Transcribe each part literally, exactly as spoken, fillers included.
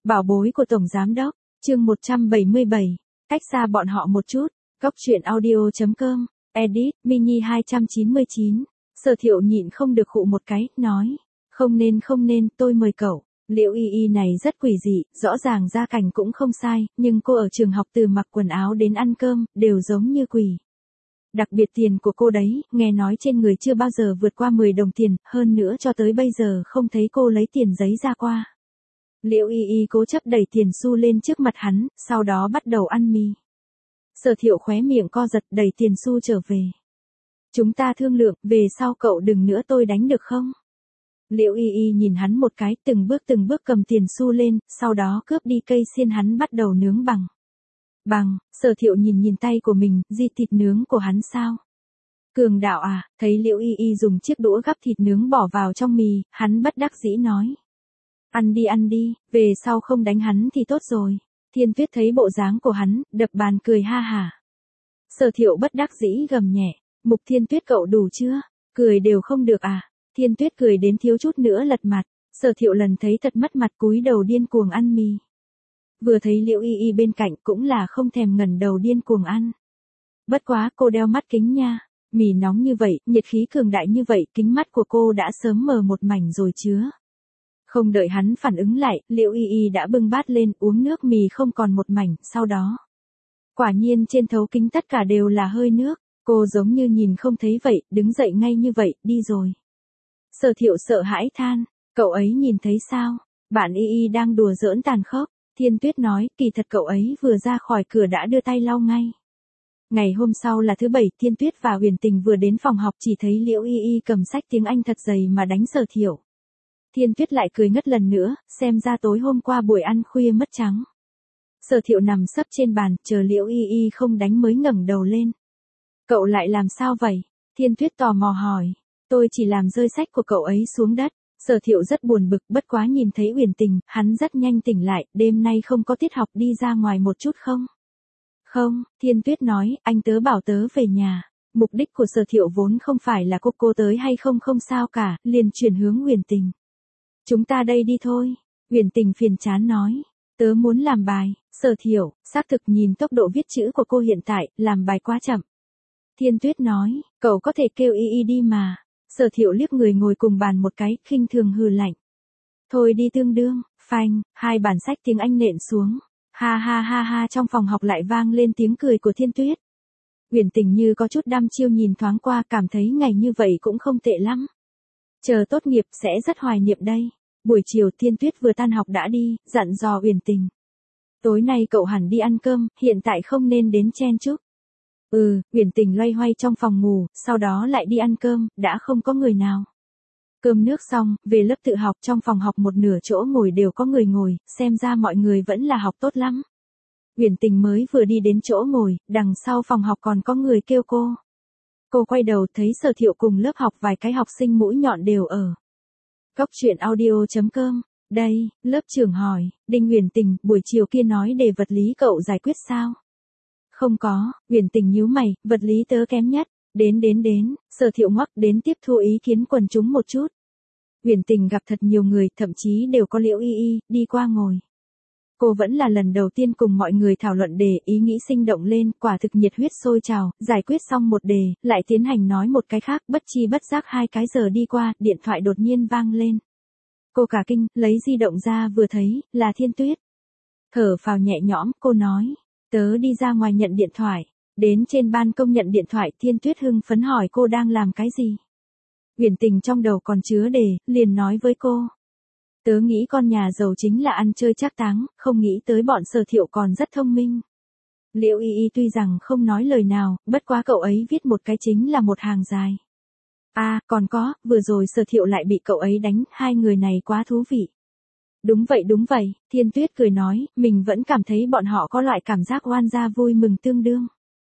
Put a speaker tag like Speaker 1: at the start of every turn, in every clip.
Speaker 1: Bảo bối của Tổng Giám Đốc, chương một trăm bảy mươi bảy, cách xa bọn họ một chút, Cóc truyện audio chấm com, edit, mini hai trăm chín mươi chín, Sở Thiệu nhịn không được khụ một cái, nói, không nên không nên, tôi mời cậu. Liễu Y Y này rất quỷ dị, rõ ràng gia cảnh cũng không sai, nhưng cô ở trường học từ mặc quần áo đến ăn cơm, đều giống như quỷ. Đặc biệt tiền của cô đấy, nghe nói trên người chưa bao giờ vượt qua mười đồng tiền, hơn nữa cho tới bây giờ không thấy cô lấy tiền giấy ra qua. Liễu Y Y cố chấp đẩy tiền xu lên trước mặt hắn, sau đó bắt đầu ăn mì. Sở Thiệu khóe miệng co giật đẩy tiền xu trở về. Chúng ta thương lượng, về sau cậu đừng nữa tôi đánh được không? Liễu Y Y nhìn hắn một cái, từng bước từng bước cầm tiền xu lên, sau đó cướp đi cây xiên hắn bắt đầu nướng bằng. Bằng, Sở Thiệu nhìn nhìn tay của mình, di thịt nướng của hắn sao? Cường đạo à, thấy Liễu Y Y dùng chiếc đũa gắp thịt nướng bỏ vào trong mì, hắn bất đắc dĩ nói. Ăn đi ăn đi, về sau không đánh hắn thì tốt rồi. Thiên Tuyết thấy bộ dáng của hắn, đập bàn cười ha hả. Sở Thiệu bất đắc dĩ gầm nhẹ, Mục Thiên Tuyết cậu đủ chưa? Cười đều không được à? Thiên Tuyết cười đến thiếu chút nữa lật mặt, Sở Thiệu lần thấy thật mất mặt cúi đầu điên cuồng ăn mì. Vừa thấy Liễu Y Y bên cạnh cũng là không thèm ngẩng đầu điên cuồng ăn. Bất quá cô đeo mắt kính nha, mì nóng như vậy, nhiệt khí cường đại như vậy, kính mắt của cô đã sớm mờ một mảnh rồi chứa. Không đợi hắn phản ứng lại, Liễu Y Y đã bưng bát lên uống nước mì không còn một mảnh, sau đó. Quả nhiên trên thấu kính tất cả đều là hơi nước, cô giống như nhìn không thấy vậy, đứng dậy ngay như vậy, đi rồi. Sở Thiệu sợ hãi than, cậu ấy nhìn thấy sao? Bạn Y Y đang đùa giỡn tàn khốc. Thiên Tuyết nói, kỳ thật cậu ấy vừa ra khỏi cửa đã đưa tay lau ngay. Ngày hôm sau là thứ bảy, Thiên Tuyết và Huyền Tình vừa đến phòng học chỉ thấy Liễu Y Y cầm sách tiếng Anh thật dày mà đánh Sở Thiệu. Thiên Tuyết lại cười ngất lần nữa, xem ra tối hôm qua buổi ăn khuya mất trắng. Sở Thiệu nằm sấp trên bàn, chờ Liễu Y Y không đánh mới ngẩng đầu lên. Cậu lại làm sao vậy? Thiên Tuyết tò mò hỏi. Tôi chỉ làm rơi sách của cậu ấy xuống đất. Sở Thiệu rất buồn bực, bất quá nhìn thấy Huyền Tình, hắn rất nhanh tỉnh lại, đêm nay không có tiết học đi ra ngoài một chút không? Không, Thiên Tuyết nói, anh tớ bảo tớ về nhà. Mục đích của Sở Thiệu vốn không phải là cô cô tới hay không không sao cả, liền chuyển hướng Huyền Tình. Chúng ta đây đi thôi. Huyền Tình phiền chán nói, tớ muốn làm bài. Sở Thiệu, xác thực nhìn tốc độ viết chữ của cô hiện tại, làm bài quá chậm. Thiên Tuyết nói, cậu có thể kêu Y Y đi mà. Sở Thiệu liếc người ngồi cùng bàn một cái, khinh thường hừ lạnh. Thôi đi tương đương, phanh, hai bản sách tiếng Anh nện xuống. Ha ha ha ha, trong phòng học lại vang lên tiếng cười của Thiên Tuyết. Huyền Tình như có chút đăm chiêu nhìn thoáng qua, cảm thấy ngày như vậy cũng không tệ lắm. Chờ tốt nghiệp sẽ rất hoài niệm đây. Buổi chiều Thiên Tuyết vừa tan học đã đi, dặn dò Huyền Tình. Tối nay cậu hẳn đi ăn cơm, hiện tại không nên đến chen chúc. Ừ, Huyền Tình loay hoay trong phòng ngủ, sau đó lại đi ăn cơm, đã không có người nào. Cơm nước xong, về lớp tự học, trong phòng học một nửa chỗ ngồi đều có người ngồi, xem ra mọi người vẫn là học tốt lắm. Huyền Tình mới vừa đi đến chỗ ngồi, đằng sau phòng học còn có người kêu cô. Cô quay đầu thấy Sở Thiệu cùng lớp học vài cái học sinh mũi nhọn đều ở. Cóc truyện audio chấm com, đây, lớp trưởng hỏi, Đinh Huyền Tình, buổi chiều kia nói đề vật lý cậu giải quyết sao? Không có, Huyền Tình nhíu mày, vật lý tớ kém nhất. Đến đến đến, Sở Thiệu ngoắc đến tiếp thu ý kiến quần chúng một chút. Huyền Tình gặp thật nhiều người, thậm chí đều có Liễu Y Y, đi qua ngồi. Cô vẫn là lần đầu tiên cùng mọi người thảo luận đề, ý nghĩ sinh động lên, quả thực nhiệt huyết sôi trào, giải quyết xong một đề, lại tiến hành nói một cái khác, bất chi bất giác hai cái giờ đi qua, điện thoại đột nhiên vang lên. Cô cả kinh, lấy di động ra vừa thấy, là Thiên Tuyết. Thở phào nhẹ nhõm, cô nói, tớ đi ra ngoài nhận điện thoại. Đến trên ban công nhận điện thoại, Thiên Tuyết hưng phấn hỏi cô đang làm cái gì. Huyền Tình trong đầu còn chứa đề, liền nói với cô. Tớ nghĩ con nhà giàu chính là ăn chơi trác táng, không nghĩ tới bọn Sở Thiệu còn rất thông minh. Liễu Y Y tuy rằng không nói lời nào, bất quá cậu ấy viết một cái chính là một hàng dài. À, còn có, vừa rồi Sở Thiệu lại bị cậu ấy đánh, hai người này quá thú vị. Đúng vậy đúng vậy, Thiên Tuyết cười nói, mình vẫn cảm thấy bọn họ có loại cảm giác oan gia vui mừng tương đương.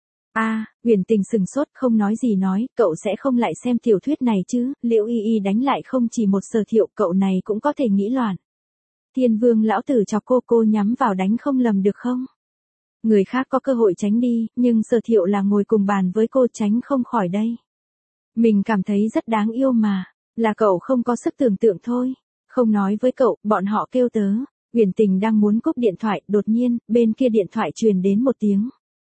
Speaker 1: À, Huyền Tình sừng sốt không nói gì nói, cậu sẽ không lại xem tiểu thuyết này chứ, Liễu Y Y đánh lại không chỉ một Sở Thiệu, cậu này cũng có thể nghĩ loạn. Thiên Vương lão tử chọc cô cô nhắm vào đánh không lầm được không? Người khác có cơ hội tránh đi, nhưng Sở Thiệu là ngồi cùng bàn với cô tránh không khỏi đây. Mình cảm thấy rất đáng yêu mà, là cậu không có sức tưởng tượng thôi, không nói với cậu, bọn họ kêu tớ. Uyển Tình đang muốn cúp điện thoại, đột nhiên, bên kia điện thoại truyền đến một tiếng.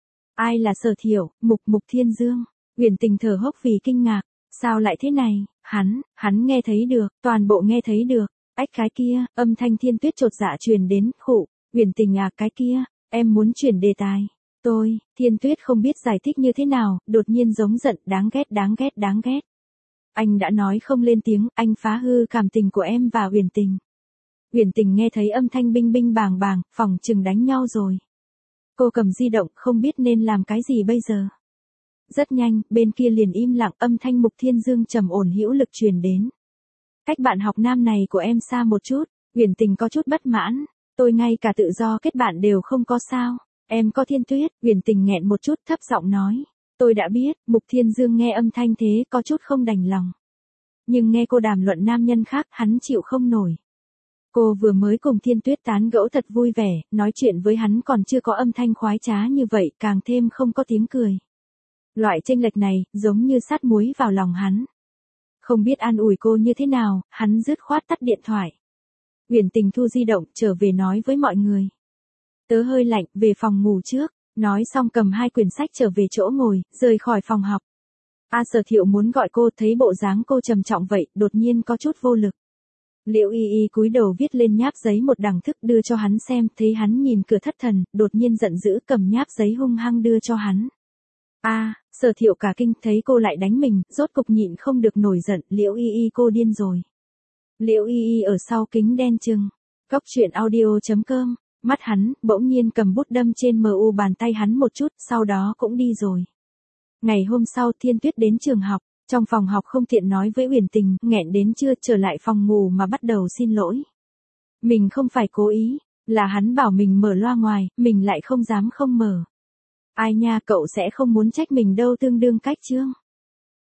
Speaker 1: Ai là Sở Thiệu, Mục Mục Thiên Dương. Uyển Tình thở hốc vì kinh ngạc, sao lại thế này, hắn, hắn nghe thấy được, toàn bộ nghe thấy được. Ách cái kia, âm thanh Thiên Tuyết chột dạ truyền đến, khụ, Uyển Tình à cái kia, em muốn chuyển đề tài. Tôi, Thiên Tuyết không biết giải thích như thế nào, đột nhiên giống giận, đáng ghét đáng ghét đáng ghét. Anh đã nói không lên tiếng, anh phá hư cảm tình của em và Uyển Tình. Uyển Tình nghe thấy âm thanh binh binh bàng bàng, phòng chừng đánh nhau rồi. Cô cầm di động, không biết nên làm cái gì bây giờ. Rất nhanh, bên kia liền im lặng, âm thanh Mục Thiên Dương trầm ổn hữu lực truyền đến. Cách bạn học nam này của em xa một chút. Uyển Tình có chút bất mãn. Tôi ngay cả tự do kết bạn đều không có sao. Em có Thiên Tuyết. Uyển Tình nghẹn một chút, thấp giọng nói. Tôi đã biết. Mục Thiên Dương nghe âm thanh thế có chút không đành lòng. Nhưng nghe cô đàm luận nam nhân khác, hắn chịu không nổi. Cô vừa mới cùng Thiên Tuyết tán gẫu thật vui vẻ, nói chuyện với hắn còn chưa có âm thanh khoái trá như vậy, càng thêm không có tiếng cười. Loại chênh lệch này, giống như sát muối vào lòng hắn. Không biết an ủi cô như thế nào, hắn dứt khoát tắt điện thoại. Uyển Tình thu di động, trở về nói với mọi người. Tớ hơi lạnh, về phòng ngủ trước. Nói xong cầm hai quyển sách trở về chỗ ngồi, rời khỏi phòng học. A Sở Thiệu muốn gọi cô, thấy bộ dáng cô trầm trọng vậy, đột nhiên có chút vô lực. Liễu Y Y cúi đầu viết lên nháp giấy một đằng thức đưa cho hắn xem, thấy hắn nhìn cửa thất thần, đột nhiên giận dữ cầm nháp giấy hung hăng đưa cho hắn. A, à, Sở Thiệu cả kinh, thấy cô lại đánh mình, rốt cục nhịn không được nổi giận, Liễu Y Y cô điên rồi. Liễu Y Y ở sau kính đen trừng. Góc truyện audio chấm com, mắt hắn, bỗng nhiên cầm bút đâm trên mờ u bàn tay hắn một chút, sau đó cũng đi rồi. Ngày hôm sau Thiên Tuyết đến trường học. Trong phòng học không tiện nói với Uyển Tình, nghẹn đến trưa trở lại phòng ngủ mà bắt đầu xin lỗi. Mình không phải cố ý, là hắn bảo mình mở loa ngoài, mình lại không dám không mở. Ai nha, cậu sẽ không muốn trách mình đâu, tương đương cách chương.